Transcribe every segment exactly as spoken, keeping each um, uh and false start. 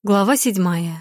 Глава седьмая.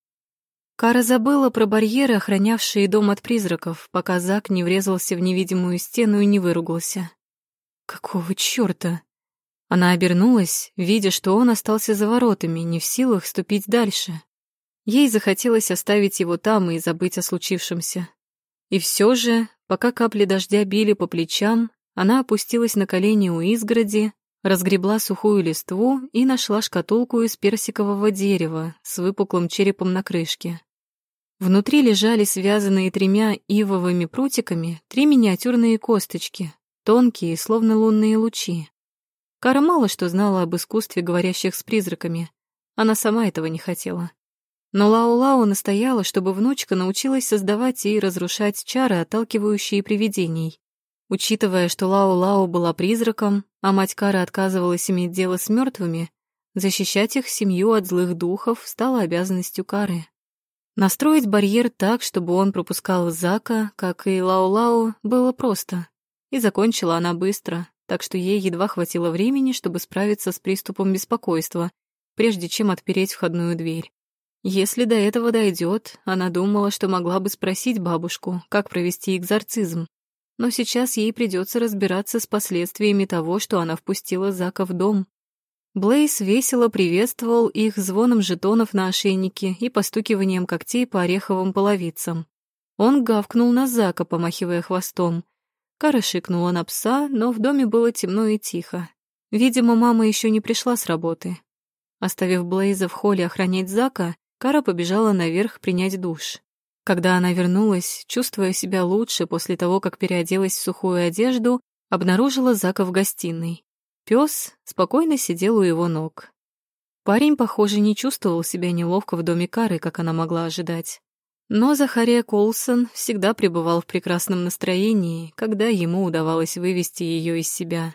Кара забыла про барьеры, охранявшие дом от призраков, пока Зак не врезался в невидимую стену и не выругался. Какого чёрта? Она обернулась, видя, что он остался за воротами, не в силах ступить дальше. Ей захотелось оставить его там и забыть о случившемся. И всё же, пока капли дождя били по плечам, она опустилась на колени у изгороди, разгребла сухую листву и нашла шкатулку из персикового дерева с выпуклым черепом на крышке. Внутри лежали связанные тремя ивовыми прутиками три миниатюрные косточки, тонкие, словно лунные лучи. Кара мало что знала об искусстве говорящих с призраками. Она сама этого не хотела. Но Лао-Лао настояла, чтобы внучка научилась создавать и разрушать чары, отталкивающие привидений. Учитывая, что Лао-Лао была призраком, а мать Кары отказывалась иметь дело с мертвыми, защищать их семью от злых духов стало обязанностью Кары. Настроить барьер так, чтобы он пропускал Зака, как и Лао-Лао, было просто. И закончила она быстро, так что ей едва хватило времени, чтобы справиться с приступом беспокойства, прежде чем отпереть входную дверь. Если до этого дойдет, она думала, что могла бы спросить бабушку, как провести экзорцизм. Но сейчас ей придется разбираться с последствиями того, что она впустила Зака в дом. Блейз весело приветствовал их звоном жетонов на ошейнике и постукиванием когтей по ореховым половицам. Он гавкнул на Зака, помахивая хвостом. Кара шикнула на пса, но в доме было темно и тихо. Видимо, мама еще не пришла с работы. Оставив Блейза в холле охранять Зака, Кара побежала наверх принять душ. Когда она вернулась, чувствуя себя лучше после того, как переоделась в сухую одежду, обнаружила Зака в гостиной. Пёс спокойно сидел у его ног. Парень, похоже, не чувствовал себя неловко в доме Кары, как она могла ожидать. Но Захария Колсон всегда пребывал в прекрасном настроении, когда ему удавалось вывести ее из себя.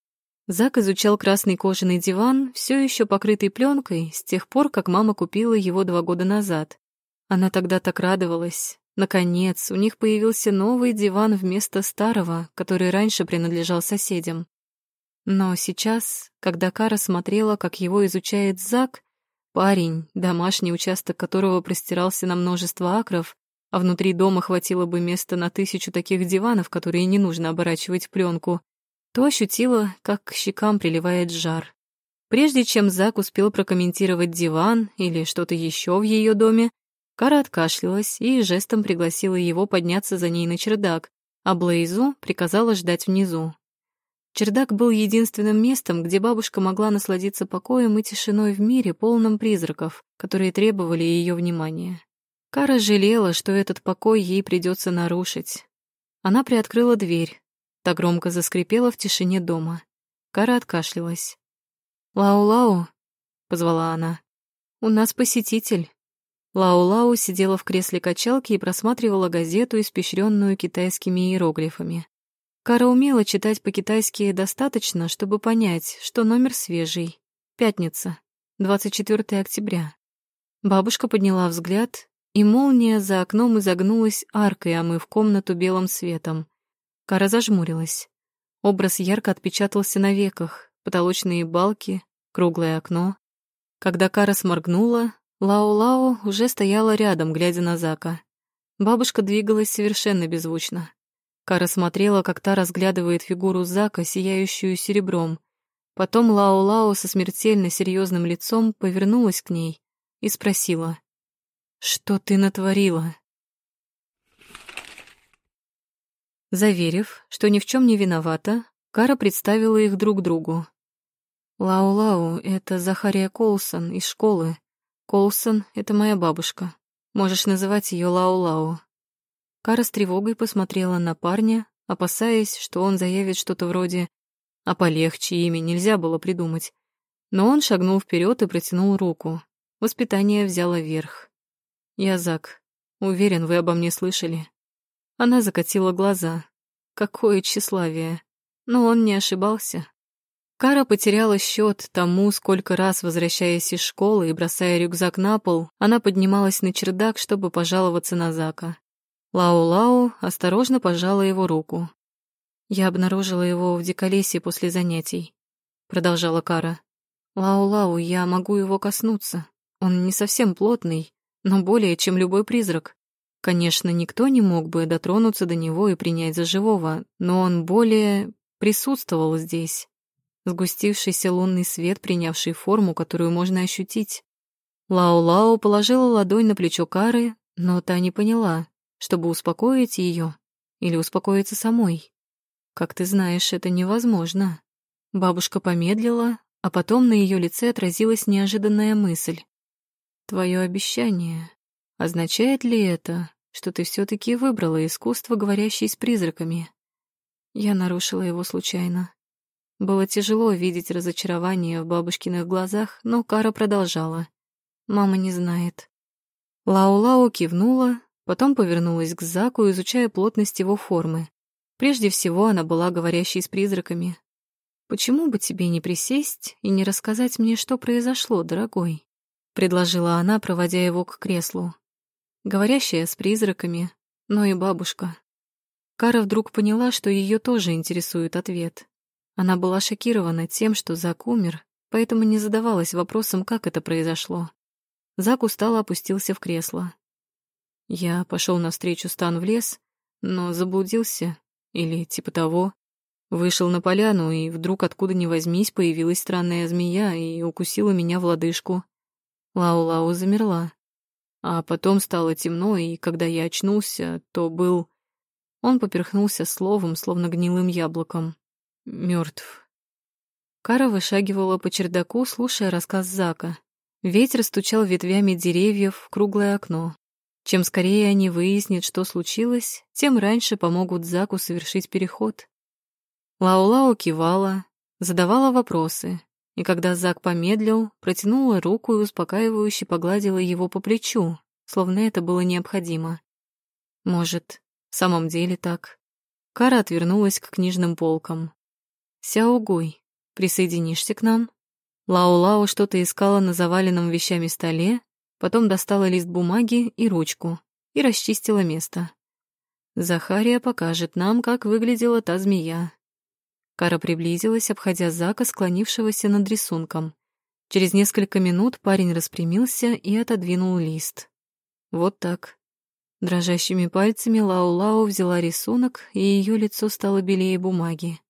Зак изучал красный кожаный диван, все еще покрытый пленкой, с тех пор, как мама купила его два года назад. Она тогда так радовалась. Наконец, у них появился новый диван вместо старого, который раньше принадлежал соседям. Но сейчас, когда Кара смотрела, как его изучает Зак, парень, домашний участок которого простирался на множество акров, а внутри дома хватило бы места на тысячу таких диванов, которые не нужно оборачивать в пленку, то ощутила, как к щекам приливает жар. Прежде чем Зак успел прокомментировать диван или что-то еще в ее доме, Кара откашлялась и жестом пригласила его подняться за ней на чердак, а Блейзу приказала ждать внизу. Чердак был единственным местом, где бабушка могла насладиться покоем и тишиной в мире, полном призраков, которые требовали ее внимания. Кара жалела, что этот покой ей придется нарушить. Она приоткрыла дверь. Та громко заскрипела в тишине дома. Кара откашлялась. «Лау-Лау», — позвала она, — «у нас посетитель». Лау-Лау сидела в кресле качалки и просматривала газету, испещренную китайскими иероглифами. Кара умела читать по-китайски достаточно, чтобы понять, что номер свежий. Пятница, двадцать четвёртого октября. Бабушка подняла взгляд, и молния за окном изогнулась аркой, омыв комнату белым светом. Кара зажмурилась. Образ ярко отпечатался на веках, потолочные балки, круглое окно. Когда Кара сморгнула, Лао-Лао уже стояла рядом, глядя на Зака. Бабушка двигалась совершенно беззвучно. Кара смотрела, как та разглядывает фигуру Зака, сияющую серебром. Потом Лао-Лао со смертельно серьезным лицом повернулась к ней и спросила: «Что ты натворила?» Заверив, что ни в чем не виновата, Кара представила их друг другу. «Лао-Лао — это Захария Колсон из школы. Колсон — это моя бабушка. Можешь называть ее Лао-Лао». Кара с тревогой посмотрела на парня, опасаясь, что он заявит что-то вроде «а полегче имя нельзя было придумать». Но он шагнул вперед и протянул руку. Воспитание взяло верх. «Я Зак. Уверен, вы обо мне слышали». Она закатила глаза. Какое тщеславие. Но он не ошибался. Кара потеряла счет тому, сколько раз, возвращаясь из школы и бросая рюкзак на пол, она поднималась на чердак, чтобы пожаловаться на Зака. Лао-Лао осторожно пожала его руку. «Я обнаружила его в диколесье после занятий», — продолжала Кара. «Лао-Лао, я могу его коснуться. Он не совсем плотный, но более, чем любой призрак. Конечно, никто не мог бы дотронуться до него и принять за живого, но он более присутствовал здесь. Сгустившийся лунный свет, принявший форму, которую можно ощутить. Лао-Лао положила ладонь на плечо Кары, но та не поняла, чтобы успокоить ее или успокоиться самой. Как ты знаешь, это невозможно. Бабушка помедлила, а потом на ее лице отразилась неожиданная мысль. Твое обещание. Означает ли это, что ты все-таки выбрала искусство, говорящее с призраками? Я нарушила его случайно. Было тяжело видеть разочарование в бабушкиных глазах, но Кара продолжала. Мама не знает. Лао-Лао кивнула, потом повернулась к Заку, изучая плотность его формы. Прежде всего, она была говорящей с призраками. «Почему бы тебе не присесть и не рассказать мне, что произошло, дорогой?» — предложила она, проводя его к креслу. Говорящая с призраками, но и бабушка. Кара вдруг поняла, что ее тоже интересует ответ. Она была шокирована тем, что Зак умер, поэтому не задавалась вопросом, как это произошло. Зак устало опустился в кресло. Я пошел навстречу Стан в лес, но заблудился, или типа того. Вышел на поляну, и вдруг откуда ни возьмись появилась странная змея и укусила меня в лодыжку. Лао-Лао замерла. А потом стало темно, и когда я очнулся, то был... Он поперхнулся словом, словно гнилым яблоком. Мертв. Кара вышагивала по чердаку, слушая рассказ Зака. Ветер стучал ветвями деревьев в круглое окно. Чем скорее они выяснят, что случилось, тем раньше помогут Заку совершить переход. Лао-Лао кивала, задавала вопросы, и когда Зак помедлил, протянула руку и успокаивающе погладила его по плечу, словно это было необходимо. Может, в самом деле так. Кара отвернулась к книжным полкам. «Сяогуй, присоединишься к нам?» Лао-Лао что-то искала на заваленном вещами столе, потом достала лист бумаги и ручку и расчистила место. «Захария покажет нам, как выглядела та змея». Кара приблизилась, обходя Зака, склонившегося над рисунком. Через несколько минут парень распрямился и отодвинул лист. Вот так. Дрожащими пальцами Лао-Лао взяла рисунок, и ее лицо стало белее бумаги.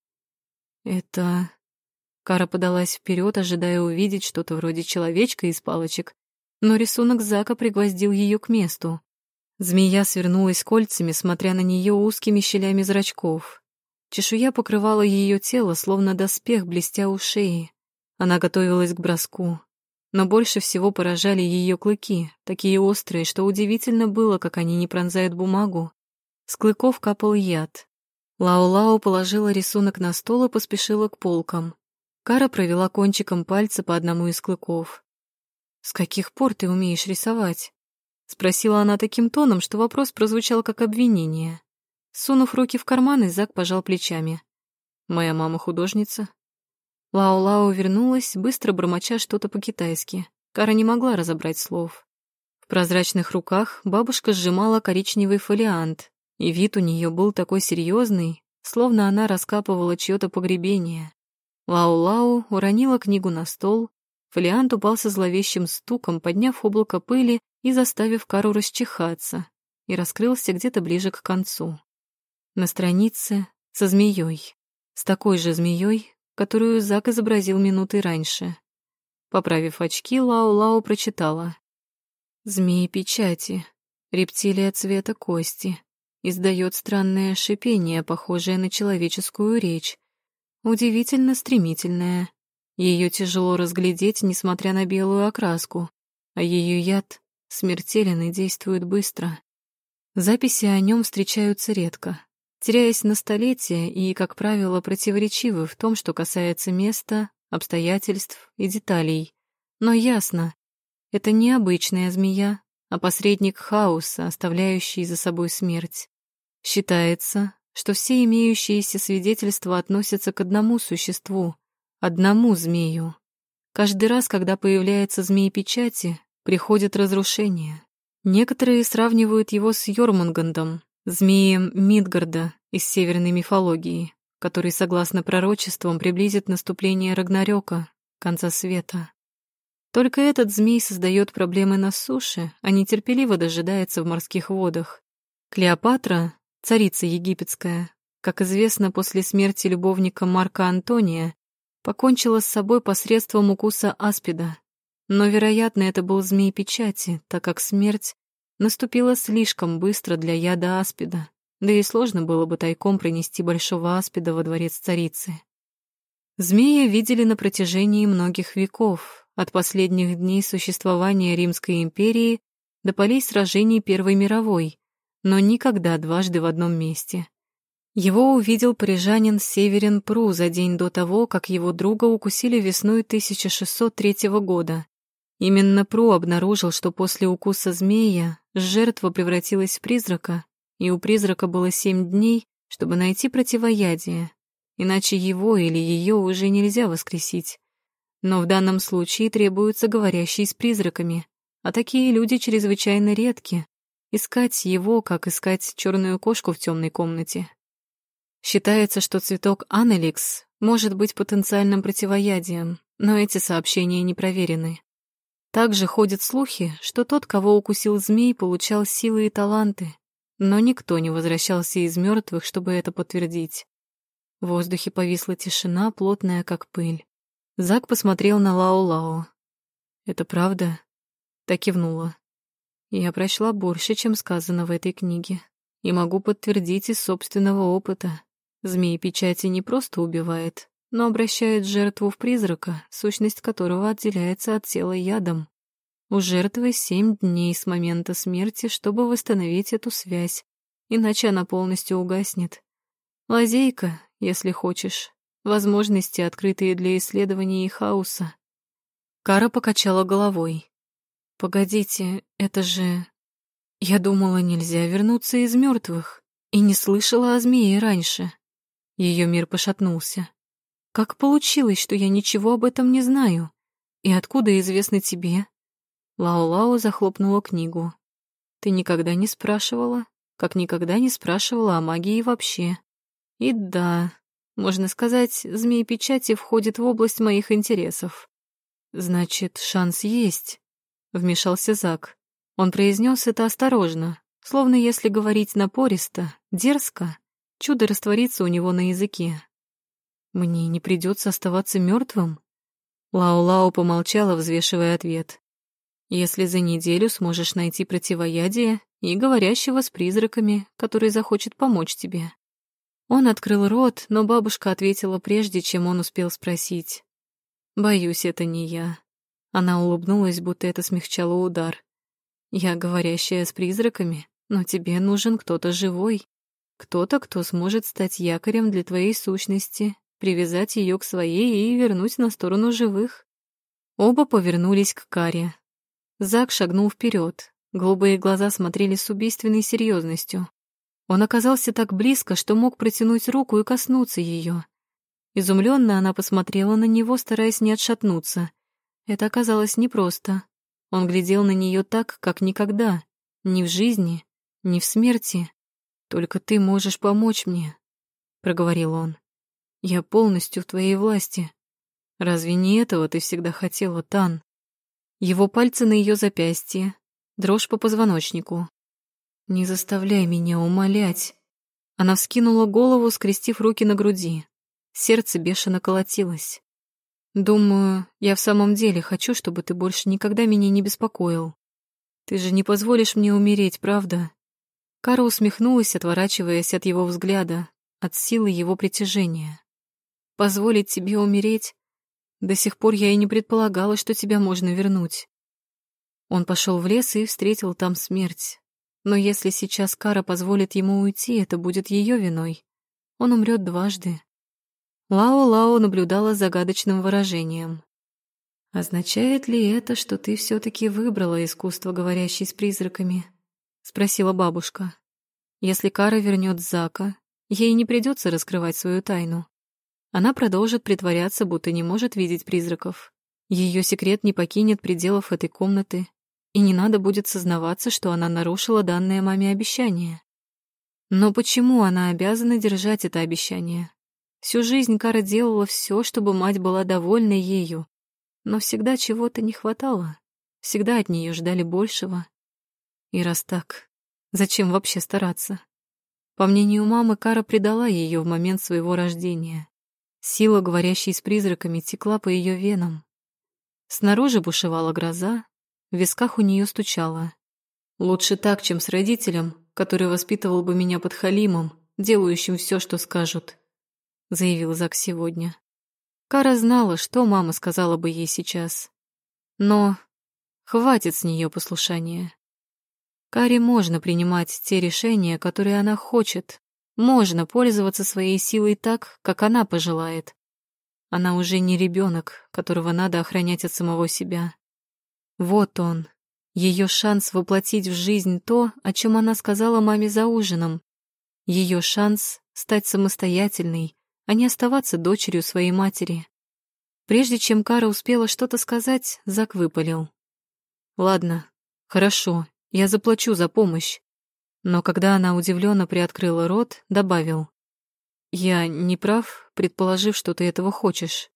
«Это...» Кара подалась вперед, ожидая увидеть что-то вроде человечка из палочек, но рисунок Зака пригвоздил ее к месту. Змея свернулась кольцами, смотря на нее узкими щелями зрачков. Чешуя покрывала ее тело, словно доспех, блестя у шеи. Она готовилась к броску. Но больше всего поражали ее клыки, такие острые, что удивительно было, как они не пронзают бумагу. С клыков капал яд. Лао-Лао положила рисунок на стол и поспешила к полкам. Кара провела кончиком пальца по одному из клыков. «С каких пор ты умеешь рисовать?» — спросила она таким тоном, что вопрос прозвучал как обвинение. Сунув руки в карманы, Зак пожал плечами. «Моя мама художница». Лао-Лао вернулась, быстро бормоча что-то по-китайски. Кара не могла разобрать слов. В прозрачных руках бабушка сжимала коричневый фолиант, и вид у нее был такой серьезный, словно она раскапывала чье-то погребение. Лао-Лао уронила книгу на стол, фолиант упал со зловещим стуком, подняв облако пыли и заставив Кару расчихаться, и раскрылся где-то ближе к концу. На странице со змеей, с такой же змеей, которую Зак изобразил минуты раньше. Поправив очки, Лао-Лао прочитала. «Змеи-печати, рептилия цвета кости, издает странное шипение, похожее на человеческую речь. Удивительно стремительное. Ее тяжело разглядеть, несмотря на белую окраску, а ее яд смертелен и действует быстро. Записи о нем встречаются редко, теряясь на столетия и, как правило, противоречивы в том, что касается места, обстоятельств и деталей. Но ясно, это не обычная змея, а посредник хаоса, оставляющий за собой смерть. Считается, что все имеющиеся свидетельства относятся к одному существу, одному змею. Каждый раз, когда появляется змеи-печати, приходит разрушение. Некоторые сравнивают его с Йормунгандом, змеем Мидгарда из северной мифологии, который, согласно пророчествам, приблизит наступление Рагнарёка, конца света. Только этот змей создает проблемы на суше, а нетерпеливо дожидается в морских водах. Клеопатра, царица египетская, как известно, после смерти любовника Марка Антония, покончила с собой посредством укуса аспида. Но, вероятно, это был змей печати, так как смерть наступила слишком быстро для яда аспида, да и сложно было бы тайком принести большого аспида во дворец царицы. Змея видели на протяжении многих веков, от последних дней существования Римской империи до полей сражений Первой мировой, но никогда дважды в одном месте. Его увидел парижанин Северин Пру за день до того, как его друга укусили весной тысяча шестьсот третьего года. Именно Пру обнаружил, что после укуса змея жертва превратилась в призрака, и у призрака было семь дней, чтобы найти противоядие, иначе его или ее уже нельзя воскресить. Но в данном случае требуется говорящий с призраками, а такие люди чрезвычайно редки. Искать его, как искать черную кошку в темной комнате. Считается, что цветок анеликс может быть потенциальным противоядием, но эти сообщения не проверены. Также ходят слухи, что тот, кого укусил змей, получал силы и таланты, но никто не возвращался из мертвых, чтобы это подтвердить. В воздухе повисла тишина, плотная как пыль. Зак посмотрел на Лао-Лао. «Это правда?» Та кивнула. «Я прочла больше, чем сказано в этой книге, и могу подтвердить из собственного опыта. Змей печати не просто убивает, но обращает жертву в призрака, сущность которого отделяется от тела ядом. У жертвы семь дней с момента смерти, чтобы восстановить эту связь, иначе она полностью угаснет. Лазейка, если хочешь, возможности, открытые для исследования и хаоса». Кара покачала головой. «Погодите, это же... Я думала, нельзя вернуться из мертвых, и не слышала о змее раньше». Ее мир пошатнулся. «Как получилось, что я ничего об этом не знаю? И откуда известно тебе?» Лао-Лао захлопнула книгу. «Ты никогда не спрашивала, как никогда не спрашивала о магии вообще. И да, можно сказать, змей печати входит в область моих интересов. Значит, шанс есть», — вмешался Зак. Он произнес это осторожно, словно если говорить напористо, дерзко, чудо растворится у него на языке. «Мне не придется оставаться мертвым?» Лао-Лао помолчала, взвешивая ответ. «Если за неделю сможешь найти противоядие и говорящего с призраками, который захочет помочь тебе». Он открыл рот, но бабушка ответила прежде, чем он успел спросить. «Боюсь, это не я». Она улыбнулась, будто это смягчало удар. «Я говорящая с призраками, но тебе нужен кто-то живой. Кто-то, кто сможет стать якорем для твоей сущности, привязать ее к своей и вернуть на сторону живых». Оба повернулись к Каре. Зак шагнул вперед. Голубые глаза смотрели с убийственной серьезностью. Он оказался так близко, что мог протянуть руку и коснуться ее. Изумленно она посмотрела на него, стараясь не отшатнуться. Это оказалось непросто. Он глядел на нее так, как никогда. Ни в жизни, ни в смерти. «Только ты можешь помочь мне», — проговорил он. «Я полностью в твоей власти. Разве не этого ты всегда хотела, Тан?» Его пальцы на ее запястье, дрожь по позвоночнику. «Не заставляй меня умолять». Она вскинула голову, скрестив руки на груди. Сердце бешено колотилось. «Думаю, я в самом деле хочу, чтобы ты больше никогда меня не беспокоил. Ты же не позволишь мне умереть, правда?» Кара усмехнулась, отворачиваясь от его взгляда, от силы его притяжения. «Позволить тебе умереть? До сих пор я и не предполагала, что тебя можно вернуть». Он пошел в лес и встретил там смерть. Но если сейчас Кара позволит ему уйти, это будет ее виной. Он умрет дважды. Лао-Лао наблюдала с загадочным выражением. «Означает ли это, что ты все-таки выбрала искусство, говорящей с призраками?» — спросила бабушка. «Если Кара вернет Зака, ей не придется раскрывать свою тайну. Она продолжит притворяться, будто не может видеть призраков. Ее секрет не покинет пределов этой комнаты, и не надо будет сознаваться, что она нарушила данное маме обещание. Но почему она обязана держать это обещание? Всю жизнь Кара делала все, чтобы мать была довольна ею. но всегда чего-то не хватало, всегда от нее ждали большего. И раз так, зачем вообще стараться? По мнению мамы, Кара предала ее в момент своего рождения. Сила, говорящая с призраками, текла по ее венам. Снаружи бушевала гроза, в висках у нее стучало. Лучше так, чем с родителем, который воспитывал бы меня под халимом, делающим все, что скажут, заявил Зак сегодня. Кара знала, что мама сказала бы ей сейчас. Но хватит с нее послушания. Каре можно принимать те решения, которые она хочет. Можно пользоваться своей силой так, как она пожелает. Она уже не ребенок, которого надо охранять от самого себя. Вот он, ее шанс воплотить в жизнь то, о чем она сказала маме за ужином. Ее шанс стать самостоятельной, а не оставаться дочерью своей матери. Прежде чем Кара успела что-то сказать, Зак выпалил. «Ладно, хорошо, я заплачу за помощь». Но когда она удивленно приоткрыла рот, добавил. «Я не прав, предположив, что ты этого хочешь».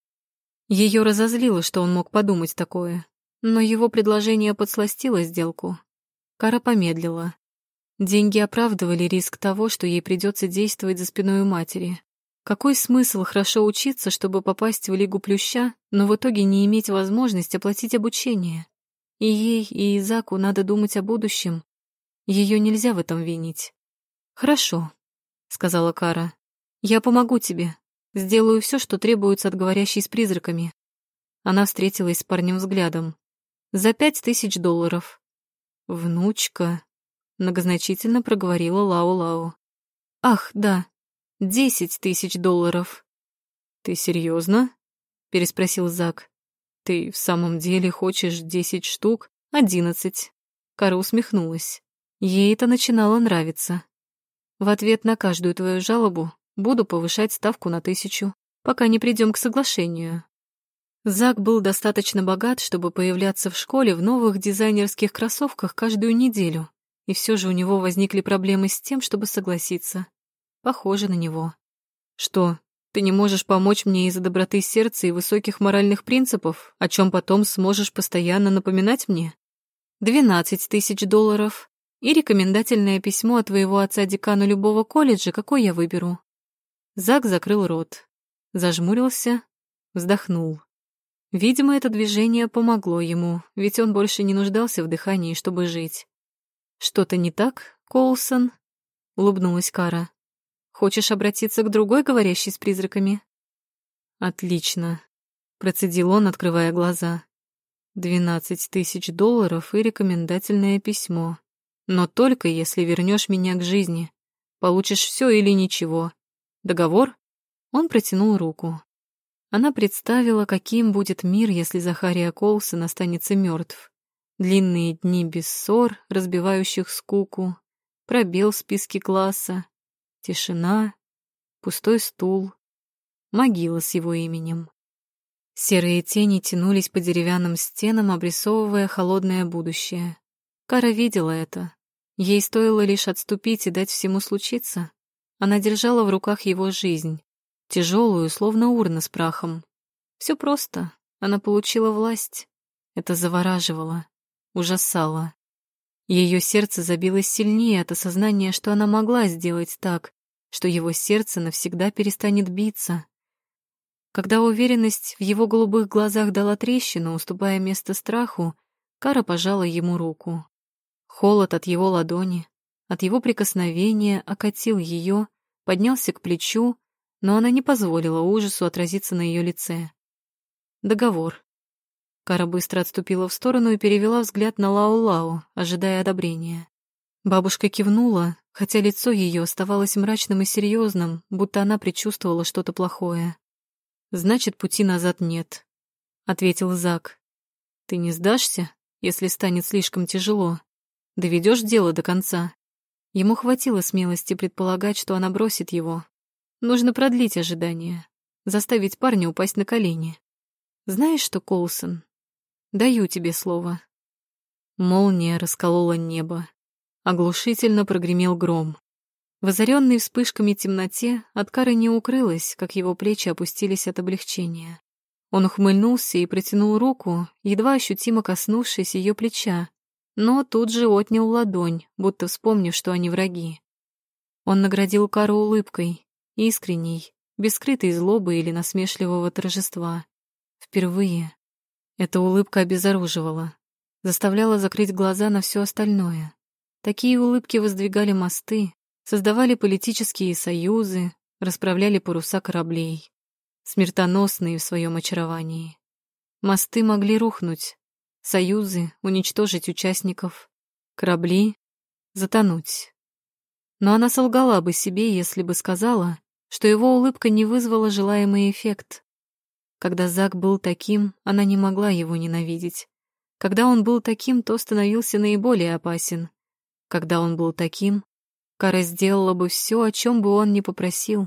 Ее разозлило, что он мог подумать такое, но его предложение подсластило сделку. Кара помедлила. Деньги оправдывали риск того, что ей придется действовать за спиной у матери. Какой смысл хорошо учиться, чтобы попасть в Лигу Плюща, но в итоге не иметь возможность оплатить обучение? И ей, и Изаку надо думать о будущем. Ее нельзя в этом винить. «Хорошо», — сказала Кара. «Я помогу тебе. Сделаю все, что требуется от говорящей с призраками». Она встретилась с парнем взглядом. «За пять тысяч долларов». «Внучка», — многозначительно проговорила Лау-Лау. «Ах, да, десять тысяч долларов». «Ты серьезно?» — переспросил Зак. «Ты в самом деле хочешь десять штук? Одиннадцать». Кара усмехнулась. Ей это начинало нравиться. «В ответ на каждую твою жалобу буду повышать ставку на тысячу, пока не придем к соглашению». Зак был достаточно богат, чтобы появляться в школе в новых дизайнерских кроссовках каждую неделю, и все же у него возникли проблемы с тем, чтобы согласиться. Похоже на него. «Что, ты не можешь помочь мне из-за доброты сердца и высоких моральных принципов, о чем потом сможешь постоянно напоминать мне? Двенадцать тысяч долларов и рекомендательное письмо от твоего отца декану любого колледжа, какой я выберу». Зак закрыл рот, зажмурился, вздохнул. Видимо, это движение помогло ему, ведь он больше не нуждался в дыхании, чтобы жить. «Что-то не так, Коулсон?» — улыбнулась Кара. «Хочешь обратиться к другой, говорящей с призраками?» «Отлично», — процедил он, открывая глаза. «Двенадцать тысяч долларов и рекомендательное письмо. Но только если вернешь меня к жизни. Получишь все или ничего. Договор?» Он протянул руку. Она представила, каким будет мир, если Захария Коулсон останется мертв. Длинные дни без ссор, разбивающих скуку, пробел в списке класса, тишина, пустой стул, могила с его именем. Серые тени тянулись по деревянным стенам, обрисовывая холодное будущее. Кара видела это. Ей стоило лишь отступить и дать всему случиться. Она держала в руках его жизнь, тяжелую, словно урна с прахом. Все просто. Она получила власть. Это завораживало, ужасало. Ее сердце забилось сильнее от осознания, что она могла сделать так, что его сердце навсегда перестанет биться. Когда уверенность в его голубых глазах дала трещину, уступая место страху, Кара пожала ему руку. Холод от его ладони, от его прикосновения окатил ее, поднялся к плечу, но она не позволила ужасу отразиться на ее лице. Договор. Кара быстро отступила в сторону и перевела взгляд на Лау-Лау, ожидая одобрения. Бабушка кивнула, хотя лицо ее оставалось мрачным и серьезным, будто она предчувствовала что-то плохое. «Значит, пути назад нет», — ответил Зак. «Ты не сдашься, если станет слишком тяжело? Доведешь дело до конца?» Ему хватило смелости предполагать, что она бросит его. Нужно продлить ожидание, заставить парня упасть на колени. «Знаешь что, Коулсон? Даю тебе слово». Молния расколола небо. Оглушительно прогремел гром. В озаренной вспышками темноте от Кары не укрылось, как его плечи опустились от облегчения. Он ухмыльнулся и протянул руку, едва ощутимо коснувшись ее плеча, но тут же отнял ладонь, будто вспомнив, что они враги. Он наградил Кару улыбкой, искренней, без скрытой злобы или насмешливого торжества. Впервые. Эта улыбка обезоруживала, заставляла закрыть глаза на все остальное. Такие улыбки воздвигали мосты, создавали политические союзы, расправляли паруса кораблей, смертоносные в своем очаровании. Мосты могли рухнуть, союзы уничтожить участников, корабли затонуть. Но она солгала бы себе, если бы сказала, что его улыбка не вызвала желаемый эффект. Когда Зак был таким, она не могла его ненавидеть. Когда он был таким, то становился наиболее опасен. Когда он был таким, Кара сделала бы все, о чем бы он ни попросил.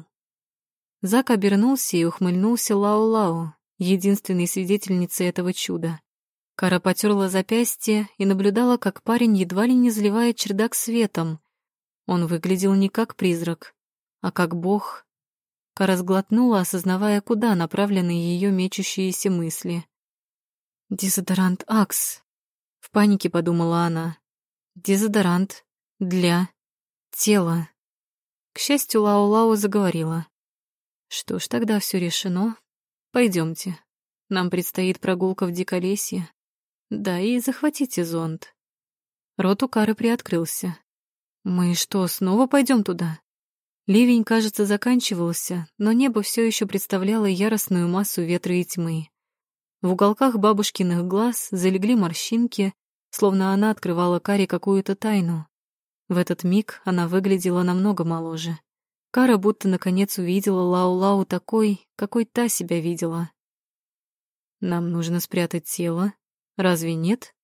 Зак обернулся и ухмыльнулся Лау-Лау, единственной свидетельницей этого чуда. Кара потерла запястье и наблюдала, как парень едва ли не заливает чердак светом. Он выглядел не как призрак, а как бог. Кара сглотнула, осознавая, куда направлены ее мечущиеся мысли. «Дезодорант Акс», — в панике подумала она. «Дезодорант для тела». К счастью, Лау-Лау заговорила. «Что ж, тогда все решено. Пойдемте. Нам предстоит прогулка в Диколесье. Да, и захватите зонт». Рот у Кары приоткрылся. «Мы что, снова пойдем туда?» Ливень, кажется, заканчивался, но небо все еще представляло яростную массу ветра и тьмы. В уголках бабушкиных глаз залегли морщинки, словно она открывала Каре какую-то тайну. В этот миг она выглядела намного моложе. Кара будто наконец увидела Лау-Лау такой, какой та себя видела. «Нам нужно спрятать тело. Разве нет?»